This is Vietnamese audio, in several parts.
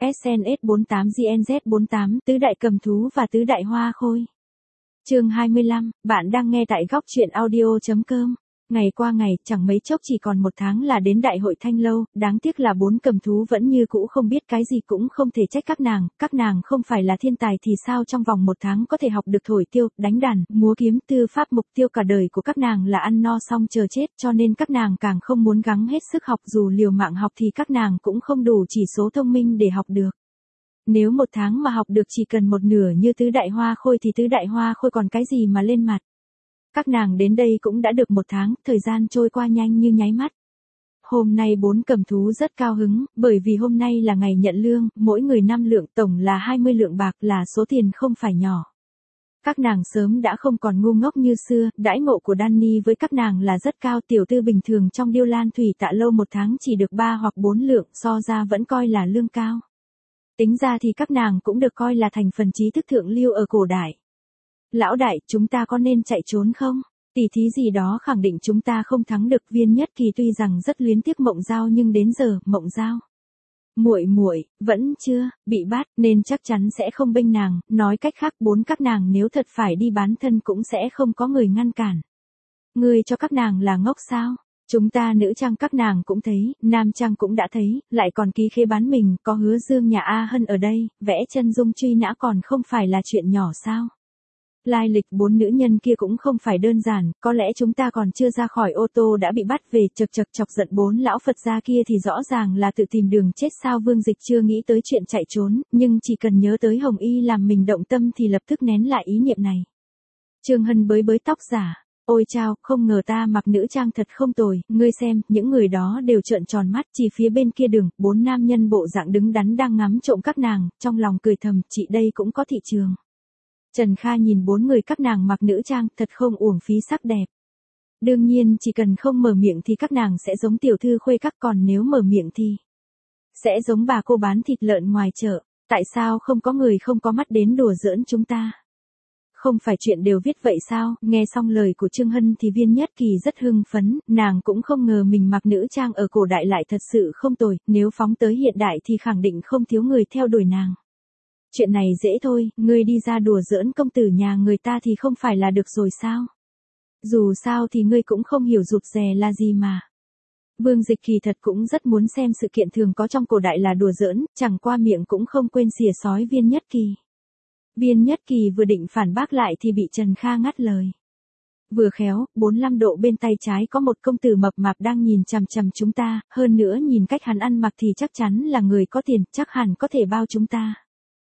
SNS48 GNZ48, tứ đại cầm thú và tứ đại hoa khôi. Chương 25, bạn đang nghe tại góc truyện audio.com. Ngày qua ngày, chẳng mấy chốc chỉ còn 1 tháng là đến đại hội Thanh Lâu, đáng tiếc là 4 cầm thú vẫn như cũ không biết cái gì, cũng không thể trách các nàng không phải là thiên tài thì sao trong vòng 1 tháng có thể học được thổi tiêu, đánh đàn, múa kiếm, tư pháp. Mục tiêu cả đời của các nàng là ăn no xong chờ chết, cho nên các nàng càng không muốn gắng hết sức học, dù liều mạng học thì các nàng cũng không đủ chỉ số thông minh để học được. Nếu 1 tháng mà học được chỉ cần 1/2 như tứ đại hoa khôi thì tứ đại hoa khôi còn cái gì mà lên mặt. Các nàng đến đây cũng đã được 1 tháng, thời gian trôi qua nhanh như nháy mắt. Hôm nay 4 cầm thú rất cao hứng, bởi vì hôm nay là ngày nhận lương, mỗi người 5 lượng, tổng là 20 lượng bạc, là số tiền không phải nhỏ. Các nàng sớm đã không còn ngu ngốc như xưa, đãi ngộ của Danny với các nàng là rất cao. Tiểu tư bình thường trong Điêu Lan Thủy Tạ Lâu 1 tháng chỉ được 3 hoặc 4 lượng, so ra vẫn coi là lương cao. Tính ra thì các nàng cũng được coi là thành phần trí thức thượng lưu ở cổ đại. Lão đại, chúng ta có nên chạy trốn không? Tỷ thí gì đó khẳng định chúng ta không thắng được. Viên Nhất Kỳ tuy rằng rất luyến tiếc Mộng Giao nhưng đến giờ, Mộng Giao muội vẫn chưa bị bắt nên chắc chắn sẽ không bênh nàng, nói cách khác 4 các nàng nếu thật phải đi bán thân cũng sẽ không có người ngăn cản. Ngươi cho các nàng là ngốc sao? Chúng ta nữ trang các nàng cũng thấy, nam trang cũng đã thấy, lại còn ký khế bán mình, có Hứa Dương nhà A Hân ở đây, vẽ chân dung truy nã còn không phải là chuyện nhỏ sao? Lai lịch 4 nữ nhân kia cũng không phải đơn giản, có lẽ chúng ta còn chưa ra khỏi ô tô đã bị bắt về. Chọc giận 4 lão Phật gia kia thì rõ ràng là tự tìm đường chết sao? Vương Dịch chưa nghĩ tới chuyện chạy trốn, nhưng chỉ cần nhớ tới Hồng Y làm mình động tâm thì lập tức nén lại ý niệm này. Trương Hân bới tóc giả. Ôi chao, không ngờ ta mặc nữ trang thật không tồi, ngươi xem, những người đó đều trợn tròn mắt, chỉ phía bên kia đường, 4 nam nhân bộ dạng đứng đắn đang ngắm trộm các nàng, trong lòng cười thầm, chị đây cũng có thị trường. Trần Kha nhìn 4 người các nàng mặc nữ trang, thật không uổng phí sắc đẹp. Đương nhiên chỉ cần không mở miệng thì các nàng sẽ giống tiểu thư khuê các, còn nếu mở miệng thì sẽ giống bà cô bán thịt lợn ngoài chợ. Tại sao không có người không có mắt đến đùa giỡn chúng ta? Không phải chuyện đều viết vậy sao? Nghe xong lời của Trương Hân thì Viên Nhất Kỳ rất hưng phấn, nàng cũng không ngờ mình mặc nữ trang ở cổ đại lại thật sự không tồi, nếu phóng tới hiện đại thì khẳng định không thiếu người theo đuổi nàng. Chuyện này dễ thôi, ngươi đi ra đùa giỡn công tử nhà người ta thì không phải là được rồi sao? Dù sao thì ngươi cũng không hiểu rụt rè là gì mà. Vương Dịch kỳ thật cũng rất muốn xem sự kiện thường có trong cổ đại là đùa giỡn, chẳng qua miệng cũng không quên xỉa xói Viên Nhất Kỳ. Viên Nhất Kỳ vừa định phản bác lại thì bị Trần Kha ngắt lời. Vừa khéo, 45 độ bên tay trái có một công tử mập mạp đang nhìn chằm chằm chúng ta, hơn nữa nhìn cách hắn ăn mặc thì chắc chắn là người có tiền, chắc hẳn có thể bao chúng ta.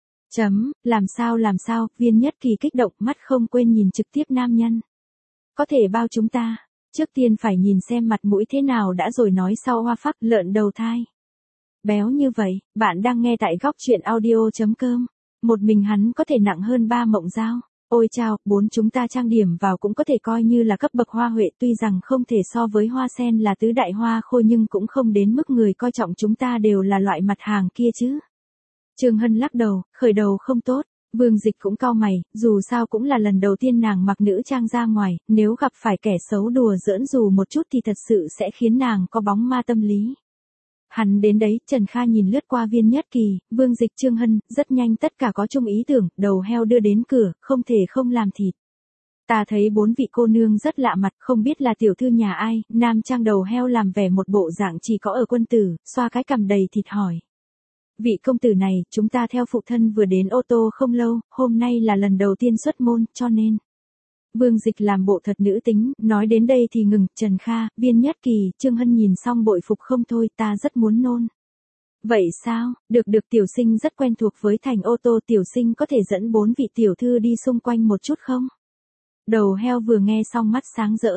Làm sao, Viên Nhất Kỳ kích động, mắt không quên nhìn trực tiếp nam nhân. Có thể bao chúng ta, trước tiên phải nhìn xem mặt mũi thế nào đã rồi nói sau. Hoa phác lợn đầu thai. Béo như vậy, bạn đang nghe tại góc truyện audio.com. Một mình hắn có thể nặng hơn 3 Mộng Giao. Ôi chao, 4 chúng ta trang điểm vào cũng có thể coi như là cấp bậc hoa huệ, tuy rằng không thể so với Hoa Sen là tứ đại hoa khôi nhưng cũng không đến mức người coi trọng chúng ta đều là loại mặt hàng kia chứ. Trương Hân lắc đầu, khởi đầu không tốt. Vương Dịch cũng cau mày, dù sao cũng là lần đầu tiên nàng mặc nữ trang ra ngoài, nếu gặp phải kẻ xấu đùa giỡn dù một chút thì thật sự sẽ khiến nàng có bóng ma tâm lý. Hắn đến đấy, Trần Kha nhìn lướt qua Viên Nhất Kỳ, Vương Dịch, Trương Hân, rất nhanh tất cả có chung ý tưởng, đầu heo đưa đến cửa, không thể không làm thịt. Ta thấy 4 vị cô nương rất lạ mặt, không biết là tiểu thư nhà ai. Nam trang đầu heo làm vẻ một bộ dạng chỉ có ở quân tử, xoa cái cằm đầy thịt hỏi. Vị công tử này, chúng ta theo phụ thân vừa đến ô tô không lâu, hôm nay là lần đầu tiên xuất môn, cho nên. Vương Dịch làm bộ thật nữ tính, nói đến đây thì ngừng. Trần Kha, Viên Nhất Kỳ, Trương Hân nhìn xong bội phục không thôi, ta rất muốn nôn. Vậy sao, được tiểu sinh rất quen thuộc với thành ô tô, tiểu sinh có thể dẫn 4 vị tiểu thư đi xung quanh một chút không? Đầu heo vừa nghe xong mắt sáng rỡ.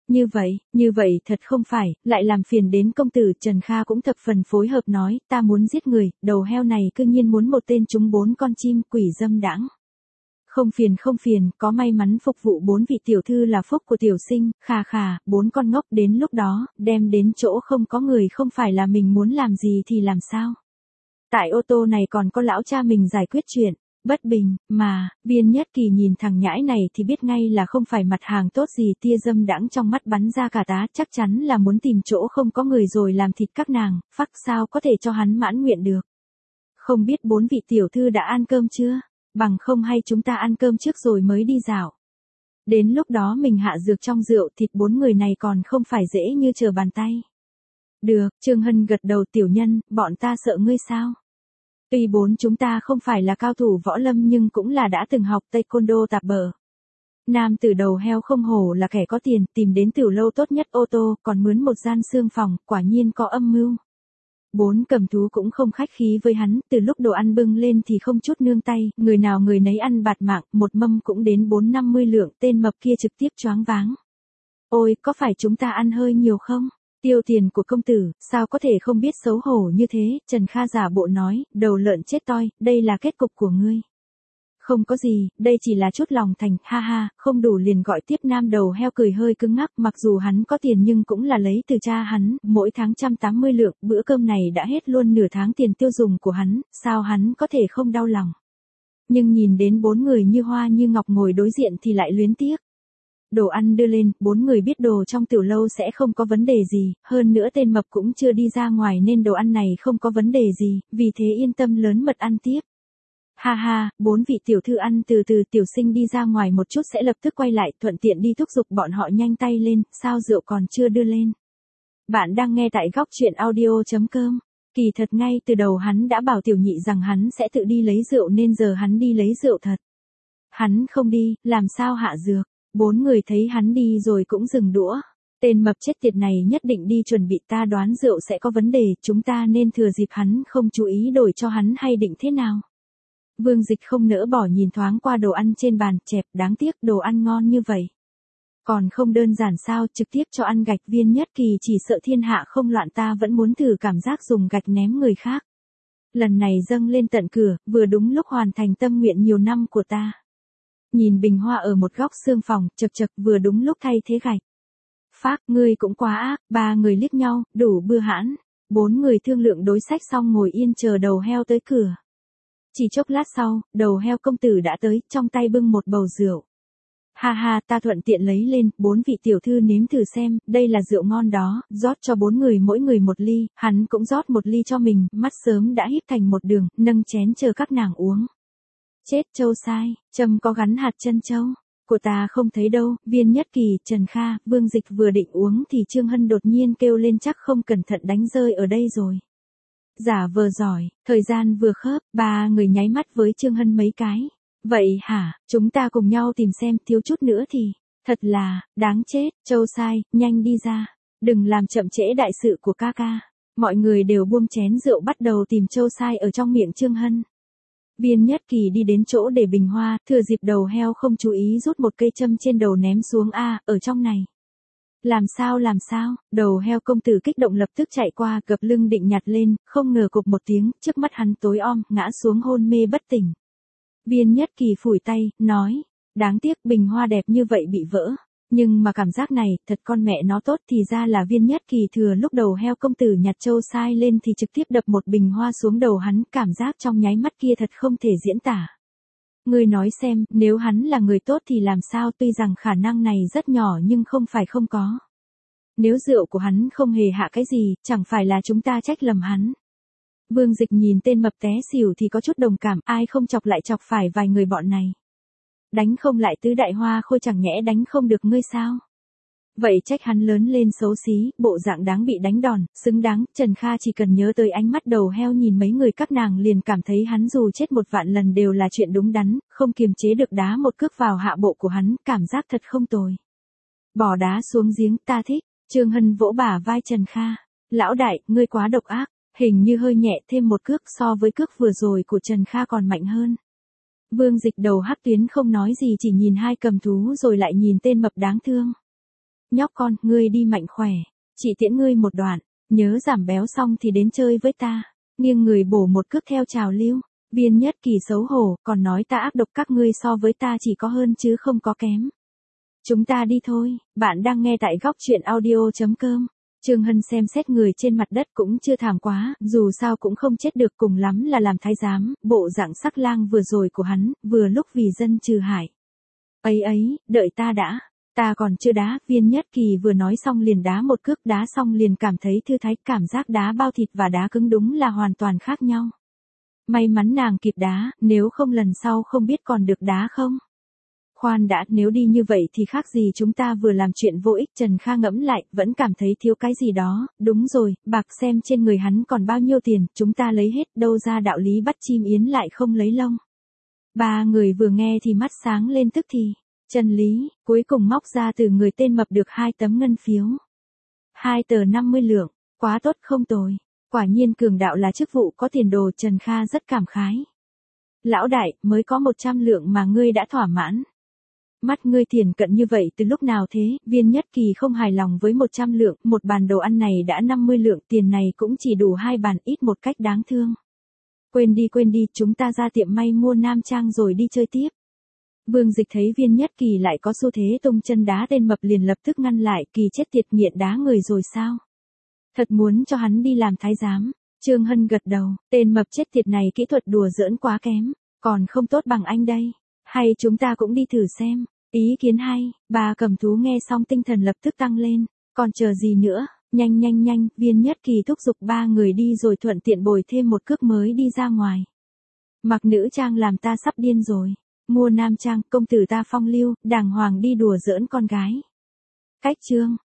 Như vậy thật không phải, lại làm phiền đến công tử. Trần Kha cũng thập phần phối hợp nói, ta muốn giết người, đầu heo này cư nhiên muốn một tên trúng 4 con chim, quỷ dâm đãng. Không phiền, có may mắn phục vụ 4 vị tiểu thư là phúc của tiểu sinh, khà, 4 con ngốc đến lúc đó, đem đến chỗ không có người không phải là mình muốn làm gì thì làm sao? Tại ô tô này còn có lão cha mình giải quyết chuyện. Bất bình, mà, Viên Nhất Kỳ nhìn thằng nhãi này thì biết ngay là không phải mặt hàng tốt gì, tia dâm đãng trong mắt bắn ra cả tá, chắc chắn là muốn tìm chỗ không có người rồi làm thịt các nàng, phắc sao có thể cho hắn mãn nguyện được. Không biết 4 vị tiểu thư đã ăn cơm chưa? Bằng không hay chúng ta ăn cơm trước rồi mới đi dạo. Đến lúc đó mình hạ dược trong rượu thịt 4 người này còn không phải dễ như trở bàn tay. Được, Trương Hân gật đầu. Tiểu Nhân, bọn ta sợ ngươi sao? Tuy 4 chúng ta không phải là cao thủ võ lâm nhưng cũng là đã từng học taekwondo tạp bờ. Nam tử đầu heo không hổ là kẻ có tiền, tìm đến tiểu lâu tốt nhất ô tô, còn mướn một gian xương phòng, quả nhiên có âm mưu. 4 cầm thú cũng không khách khí với hắn, từ lúc đồ ăn bưng lên thì không chút nương tay, người nào người nấy ăn bạt mạng, một mâm cũng đến 4-50 lượng, tên mập kia trực tiếp choáng váng. Ôi, có phải chúng ta ăn hơi nhiều không? Tiêu tiền của công tử, sao có thể không biết xấu hổ như thế? Trần Kha giả bộ nói, đầu lợn chết toi, đây là kết cục của ngươi. Không có gì, đây chỉ là chút lòng thành, ha ha, không đủ liền gọi tiếp. Nam đầu heo cười hơi cứng ngắc, mặc dù hắn có tiền nhưng cũng là lấy từ cha hắn, mỗi tháng 180 lượng, bữa cơm này đã hết luôn nửa tháng tiền tiêu dùng của hắn, sao hắn có thể không đau lòng. Nhưng nhìn đến 4 người như hoa như ngọc ngồi đối diện thì lại luyến tiếc. Đồ ăn đưa lên, 4 người biết đồ trong tiểu lâu sẽ không có vấn đề gì, hơn nữa tên mập cũng chưa đi ra ngoài nên đồ ăn này không có vấn đề gì, vì thế yên tâm lớn mật ăn tiếp. Ha ha, 4 vị tiểu thư ăn từ từ. Tiểu Sinh đi ra ngoài một chút sẽ lập tức quay lại, thuận tiện đi thúc giục bọn họ nhanh tay lên, sao rượu còn chưa đưa lên. Bạn đang nghe tại góc truyện audio.com. Kỳ thật ngay từ đầu hắn đã bảo Tiểu Nhị rằng hắn sẽ tự đi lấy rượu nên giờ hắn đi lấy rượu thật. Hắn không đi, làm sao hạ dược. 4 người thấy hắn đi rồi cũng dừng đũa. Tên mập chết tiệt này nhất định đi chuẩn bị, ta đoán rượu sẽ có vấn đề, chúng ta nên thừa dịp hắn không chú ý đổi cho hắn hay định thế nào. Vương Dịch không nỡ bỏ nhìn thoáng qua đồ ăn trên bàn, chẹp, đáng tiếc đồ ăn ngon như vậy. Còn không đơn giản sao, trực tiếp cho ăn gạch. Viên Nhất Kỳ chỉ sợ thiên hạ không loạn, ta vẫn muốn thử cảm giác dùng gạch ném người khác. Lần này dâng lên tận cửa, vừa đúng lúc hoàn thành tâm nguyện nhiều năm của ta. Nhìn bình hoa ở một góc xương phòng, chật chật, vừa đúng lúc thay thế gạch. Phác, ngươi cũng quá ác. 3 người liếc nhau, đủ bưa hãn. 4 người thương lượng đối sách xong ngồi yên chờ đầu heo tới cửa. Chỉ chốc lát sau, đầu heo công tử đã tới, trong tay bưng một bầu rượu. Ha ha, ta thuận tiện lấy lên, 4 vị tiểu thư nếm thử xem, đây là rượu ngon đó, rót cho 4 người mỗi người một ly, hắn cũng rót một ly cho mình, mắt sớm đã híp thành một đường, nâng chén chờ các nàng uống. Chết Châu sai, Trâm có gắn hạt chân châu, của ta không thấy đâu. Viên Nhất Kỳ, Trần Kha, Vương Dịch vừa định uống thì Trương Hân đột nhiên kêu lên, chắc không cẩn thận đánh rơi ở đây rồi. Giả vờ giỏi, thời gian vừa khớp, 3 người nháy mắt với Trương Hân mấy cái. Vậy hả, chúng ta cùng nhau tìm xem, thiếu chút nữa thì, thật là, đáng chết. Châu sai, nhanh đi ra, đừng làm chậm trễ đại sự của ca ca. Mọi người đều buông chén rượu bắt đầu tìm Châu sai ở trong miệng Trương Hân. Viên Nhất Kỳ đi đến chỗ để bình hoa, thừa dịp đầu heo không chú ý rút một cây châm trên đầu ném xuống. Ở trong này. Làm sao, đầu heo công tử kích động lập tức chạy qua, gập lưng định nhặt lên, không ngờ cộp một tiếng, trước mắt hắn tối om, ngã xuống hôn mê bất tỉnh. Viên Nhất Kỳ phủi tay, nói, đáng tiếc bình hoa đẹp như vậy bị vỡ. Nhưng mà cảm giác này, thật con mẹ nó tốt. Thì ra là Viên Nhất Kỳ thừa lúc đầu heo công tử nhặt Châu sai lên thì trực tiếp đập một bình hoa xuống đầu hắn, cảm giác trong nháy mắt kia thật không thể diễn tả. Ngươi nói xem, nếu hắn là người tốt thì làm sao, tuy rằng khả năng này rất nhỏ nhưng không phải không có. Nếu rượu của hắn không hề hạ cái gì, chẳng phải là chúng ta trách lầm hắn. Vương Dịch nhìn tên mập té xỉu thì có chút đồng cảm, ai không chọc lại chọc phải vài người bọn này. Đánh không lại tứ đại hoa khôi, chẳng nhẽ đánh không được ngươi sao? Vậy trách hắn lớn lên xấu xí, bộ dạng đáng bị đánh đòn, xứng đáng. Trần Kha chỉ cần nhớ tới ánh mắt đầu heo nhìn mấy người các nàng liền cảm thấy hắn dù chết 1 vạn lần đều là chuyện đúng đắn, không kiềm chế được đá một cước vào hạ bộ của hắn, cảm giác thật không tồi. Bỏ đá xuống giếng, ta thích. Trương Hân vỗ bả vai Trần Kha. Lão đại, ngươi quá độc ác, hình như hơi nhẹ, thêm một cước so với cước vừa rồi của Trần Kha còn mạnh hơn. Vương Dịch đầu hắc tuyến không nói gì, chỉ nhìn 2 cầm thú rồi lại nhìn tên mập đáng thương. Nhóc con, ngươi đi mạnh khỏe, chị tiễn ngươi một đoạn, nhớ giảm béo xong thì đến chơi với ta. Nghiêng người bổ một cước theo trào lưu. Viên Nhất Kỳ xấu hổ, còn nói ta ác độc, các ngươi so với ta chỉ có hơn chứ không có kém. Chúng ta đi thôi. Bạn đang nghe tại góc truyện audio.com. Trương Hân xem xét người trên mặt đất cũng chưa thảm quá, dù sao cũng không chết được, cùng lắm là làm thái giám. Bộ dạng sắc lang vừa rồi của hắn, vừa lúc vì dân trừ hại. Ấy, đợi ta đã. Ta còn chưa đá. Viên Nhất Kỳ vừa nói xong liền đá một cước, đá xong liền cảm thấy thư thái, cảm giác đá bao thịt và đá cứng đúng là hoàn toàn khác nhau. May mắn nàng kịp đá, nếu không lần sau không biết còn được đá không. Khoan đã, nếu đi như vậy thì khác gì chúng ta vừa làm chuyện vô ích. Trần Kha ngẫm lại, vẫn cảm thấy thiếu cái gì đó. Đúng rồi, bạc xem trên người hắn còn bao nhiêu tiền, chúng ta lấy hết, đâu ra đạo lý bắt chim yến lại không lấy lông. Ba người vừa nghe thì mắt sáng lên tức thì. Trần Lý, cuối cùng móc ra từ người tên mập được 2 tấm ngân phiếu. 2 tờ 50 lượng, quá tốt không tồi. Quả nhiên cường đạo là chức vụ có tiền đồ. Trần Kha rất cảm khái. Lão đại, mới có 100 lượng mà ngươi đã thỏa mãn. Mắt ngươi tiền cận như vậy từ lúc nào thế? Viên Nhất Kỳ không hài lòng với 100 lượng, một bàn đồ ăn này đã 50 lượng, tiền này cũng chỉ đủ 2 bàn ít một cách đáng thương. Quên đi, chúng ta ra tiệm may mua nam trang rồi đi chơi tiếp. Vương Dịch thấy Viên Nhất Kỳ lại có xu thế tung chân đá tên mập liền lập tức ngăn lại. Kỳ chết tiệt, nghiện đá người rồi sao? Thật muốn cho hắn đi làm thái giám. Trương Hân gật đầu, tên mập chết tiệt này kỹ thuật đùa giỡn quá kém, còn không tốt bằng anh đây. Hay chúng ta cũng đi thử xem. Ý kiến hay. Bà cầm thú nghe xong tinh thần lập tức tăng lên. Còn chờ gì nữa? Nhanh, Viên Nhất Kỳ thúc giục 3 người đi rồi thuận tiện bồi thêm một cước mới đi ra ngoài. Mặc nữ trang làm ta sắp điên rồi. Mua nam trang, công tử ta phong lưu, đàng hoàng đi đùa giỡn con gái. Cách chương